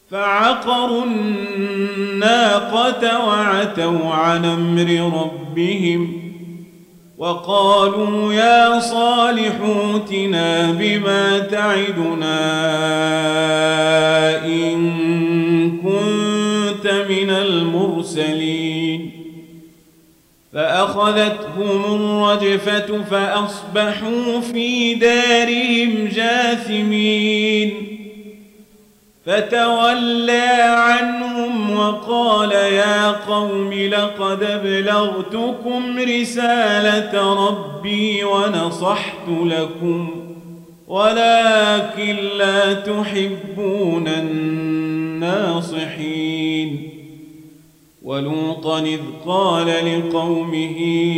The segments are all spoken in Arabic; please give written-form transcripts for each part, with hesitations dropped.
فعقروا الناقة وعتوا عن أمر ربهم وقالوا يا صالح ائتنا بما تعدنا إن كنت من المرسلين فأخذتهم الرجفة فأصبحوا في دارهم جاثمين فتولى عنهم وقال يا قوم لقد أبلغتكم رسالة ربي ونصحت لكم ولكن لا تحبون الناصحين ولوطا إذ قال لقومه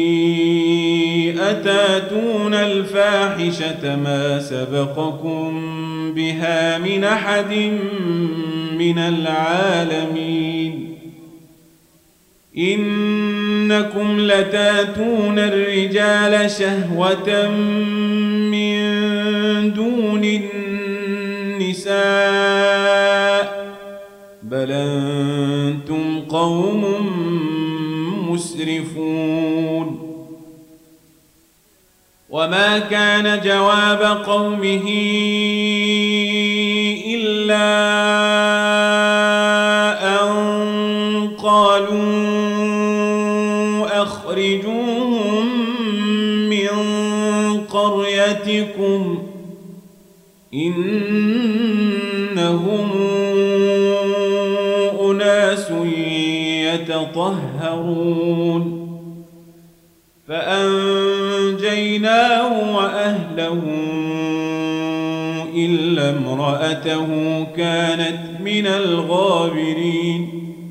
أتاتون الفاحشة ما سبقكم بها من أحد من العالمين إنكم لتاتون الرجال شهوة من دون النساء بل أنتم قوم مسرفون وما كان جواب قومه إلا أن قالوا أخرجوهم من قريتكم إنهم أناس يتطهرون فأنجيناه وأهله إلا امرأته كانت من الغابرين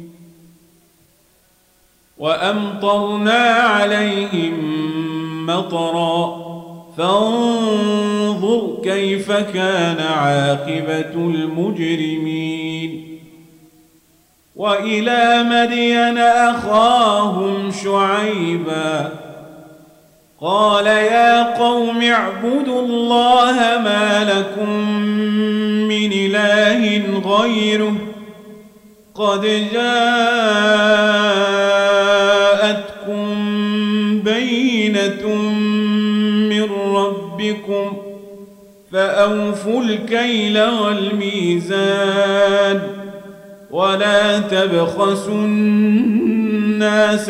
وأمطرنا عليهم مطرا فانظر كيف كان عاقبة المجرمين وإلى مدين أخاهم شعيبا قال يا قوم اعبدوا الله ما لكم من إله غيره قد جاءتكم بينة من ربكم فأوفوا الكيل والميزان ولا تبخسوا الناس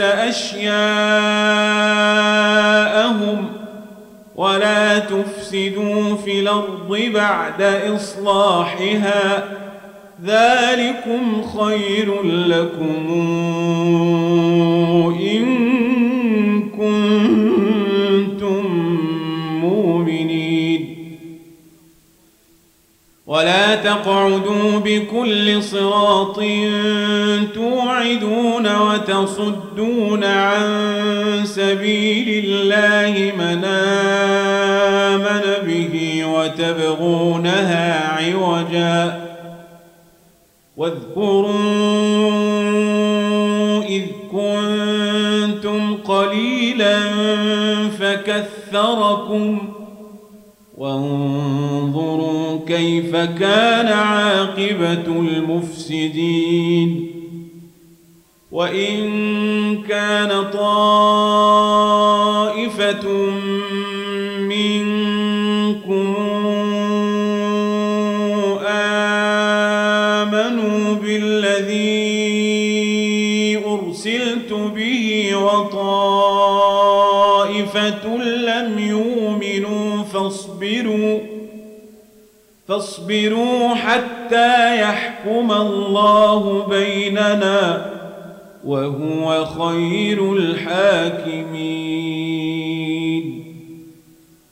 أشياءهم ولا تفسدوا في الأرض بعد إصلاحها ذلكم خير لكم إن كنتم مؤمنين ولا تقعدوا بكل صراط توعدون وتصدون عن سبيل الله من آمن به وتبغونها عوجا واذكروا إذ كنتم قليلا فكثركم وانظروا كيف كان عاقبة المفسدين وإن كان طائفة منكم آمنوا بالذي أرسلت به وطائفة لم يؤمنوا فاصبروا حتى يحكم الله بيننا وهو خير الحاكمين